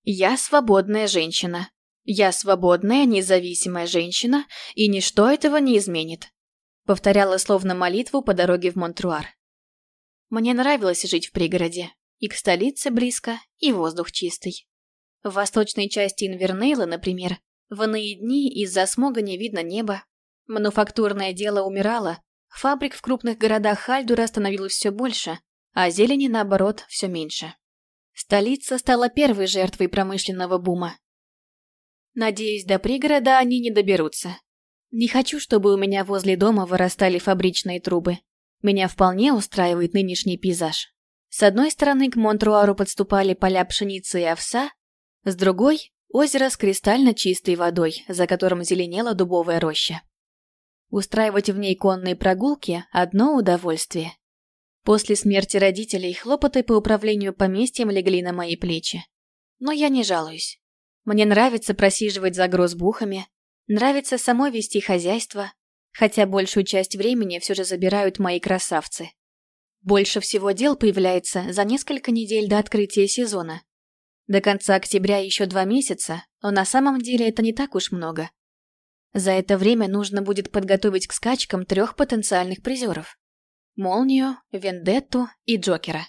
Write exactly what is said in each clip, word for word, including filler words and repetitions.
Я свободная женщина. Я свободная, независимая женщина, и ничто этого не изменит. Повторяла словно молитву по дороге в Монтруар. Мне нравилось жить в пригороде. И к столице близко, и воздух чистый. В восточной части Инвернейла, например, в иные дни из-за смога не видно неба. Мануфактурное дело умирало, фабрик в крупных городах Хальдура становилось все больше, а зелени, наоборот, все меньше. Столица стала первой жертвой промышленного бума. Надеюсь, до пригорода они не доберутся. Не хочу, чтобы у меня возле дома вырастали фабричные трубы. Меня вполне устраивает нынешний пейзаж. С одной стороны к Монтруару подступали поля пшеницы и овса, с другой – озеро с кристально чистой водой, за которым зеленела дубовая роща. Устраивать в ней конные прогулки – одно удовольствие. После смерти родителей хлопоты по управлению поместьем легли на мои плечи. Но я не жалуюсь. Мне нравится просиживать за грозбухами, нравится самой вести хозяйство, хотя большую часть времени все же забирают мои красавцы. Больше всего дел появляется за несколько недель до открытия сезона. До конца октября еще два месяца, но на самом деле это не так уж много. За это время нужно будет подготовить к скачкам трех потенциальных призеров. Молнию, Вендетту и Джокера.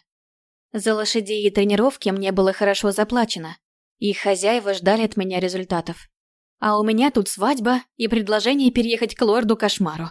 За лошадей и тренировки мне было хорошо заплачено. Их хозяева ждали от меня результатов. А у меня тут свадьба и предложение переехать к лорду Кошмару.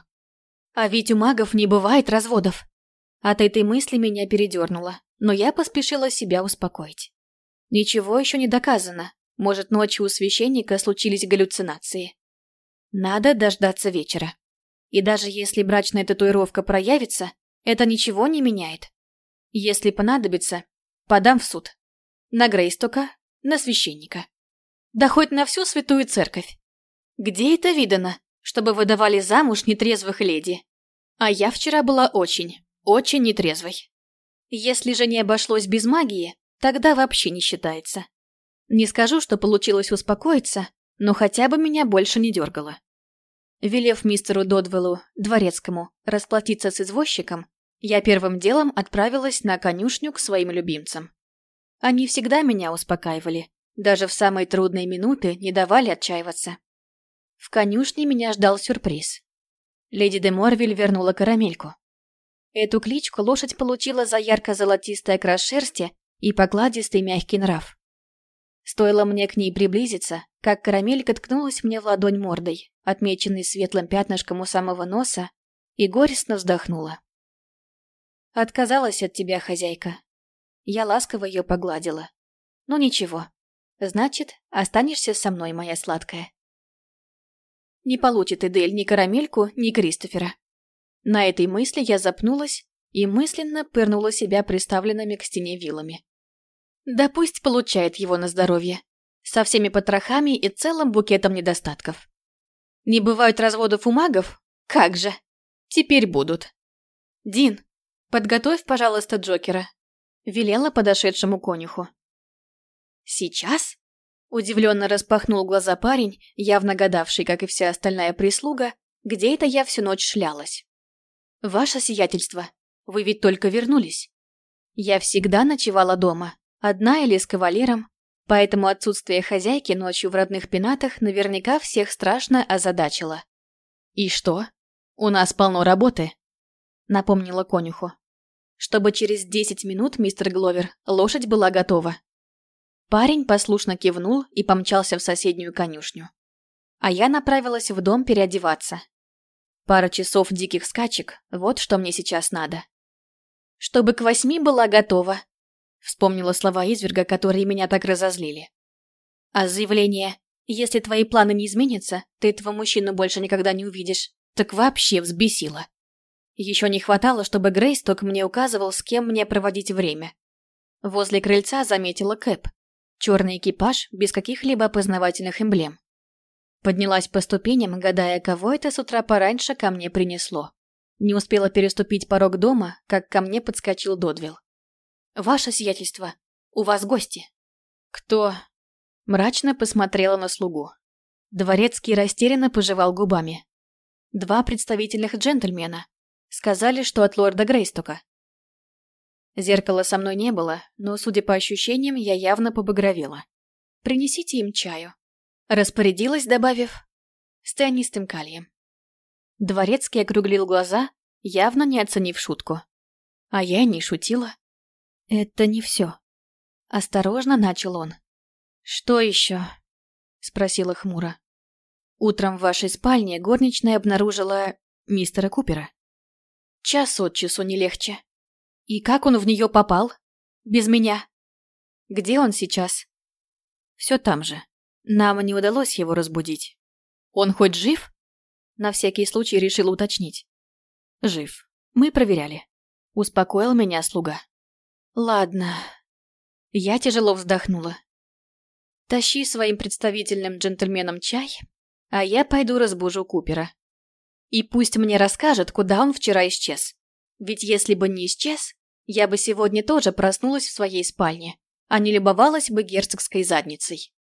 А ведь у магов не бывает разводов. От этой мысли меня передернуло, но я поспешила себя успокоить. Ничего еще не доказано. Может, ночью у священника случились галлюцинации. Надо дождаться вечера. И даже если брачная татуировка проявится, это ничего не меняет. Если понадобится, подам в суд. На Грейстока, на священника. Да хоть на всю святую церковь. Где это видано, чтобы выдавали замуж нетрезвых леди? А я вчера была очень, очень нетрезвой. Если же не обошлось без магии, тогда вообще не считается. Не скажу, что получилось успокоиться, но хотя бы меня больше не дергало. Велев мистеру Додвеллу, дворецкому, расплатиться с извозчиком, я первым делом отправилась на конюшню к своим любимцам. Они всегда меня успокаивали, даже в самые трудные минуты не давали отчаиваться. В конюшне меня ждал сюрприз. Леди де Морвиль вернула карамельку. Эту кличку лошадь получила за ярко-золотистый окрас шерсти и покладистый мягкий нрав. Стоило мне к ней приблизиться, как карамелька ткнулась мне в ладонь мордой, отмеченной светлым пятнышком у самого носа, и горестно вздохнула. «Отказалась от тебя, хозяйка». Я ласково ее погладила. «Ну ничего. Значит, останешься со мной, моя сладкая». Не получит Эдель ни карамельку, ни Кристофера. На этой мысли я запнулась и мысленно пырнула себя приставленными к стене вилами. Да пусть получает его на здоровье. Со всеми потрохами и целым букетом недостатков. Не бывают разводов у магов? Как же. Теперь будут. Дин, подготовь, пожалуйста, Джокера. Велела подошедшему конюху. Сейчас? Удивленно распахнул глаза парень, явно гадавший, как и вся остальная прислуга, где это я всю ночь шлялась. Ваше сиятельство, вы ведь только вернулись. Я всегда ночевала дома, одна или с кавалером, поэтому отсутствие хозяйки ночью в родных пенатах наверняка всех страшно озадачило. «И что? У нас полно работы», — напомнила конюху. Чтобы через десять минут, мистер Гловер, лошадь была готова. Парень послушно кивнул и помчался в соседнюю конюшню. А я направилась в дом переодеваться. Пара часов диких скачек, вот что мне сейчас надо. «Чтобы к восьми была готова», — вспомнила слова изверга, которые меня так разозлили. А заявление «если твои планы не изменятся, ты этого мужчину больше никогда не увидишь», так вообще взбесило. Еще не хватало, чтобы Грейсток мне указывал, с кем мне проводить время. Возле крыльца заметила Кэп. Черный экипаж без каких-либо опознавательных эмблем. Поднялась по ступеням, гадая, кого это с утра пораньше ко мне принесло. Не успела переступить порог дома, как ко мне подскочил Додвилл. «Ваше сиятельство, у вас гости». «Кто?» Мрачно посмотрела на слугу. Дворецкий растерянно пожевал губами. «Два представительных джентльмена. Сказали, что от лорда Грейстока». Зеркала со мной не было, но, судя по ощущениям, я явно побагровела. принесите им чаю. Распорядилась, добавив «с цианистым калием». Дворецкий округлил глаза, явно не оценив шутку. А я не шутила. «Это не все», — осторожно начал он. «Что еще?» — спросила хмуро. «Утром в вашей спальне горничная обнаружила мистера Купера. Час от часу не легче. И как он в нее попал? Без меня. Где он сейчас?» «Все там же. Нам не удалось его разбудить. Он хоть жив?» На всякий случай решил уточнить. «Жив. Мы проверяли». Успокоил меня слуга. «Ладно». Я тяжело вздохнула. «Тащи своим представительным джентльменам чай, а я пойду разбужу Купера. И пусть мне расскажет, куда он вчера исчез. Ведь если бы не исчез, я бы сегодня тоже проснулась в своей спальне, а не любовалась бы герцогской задницей».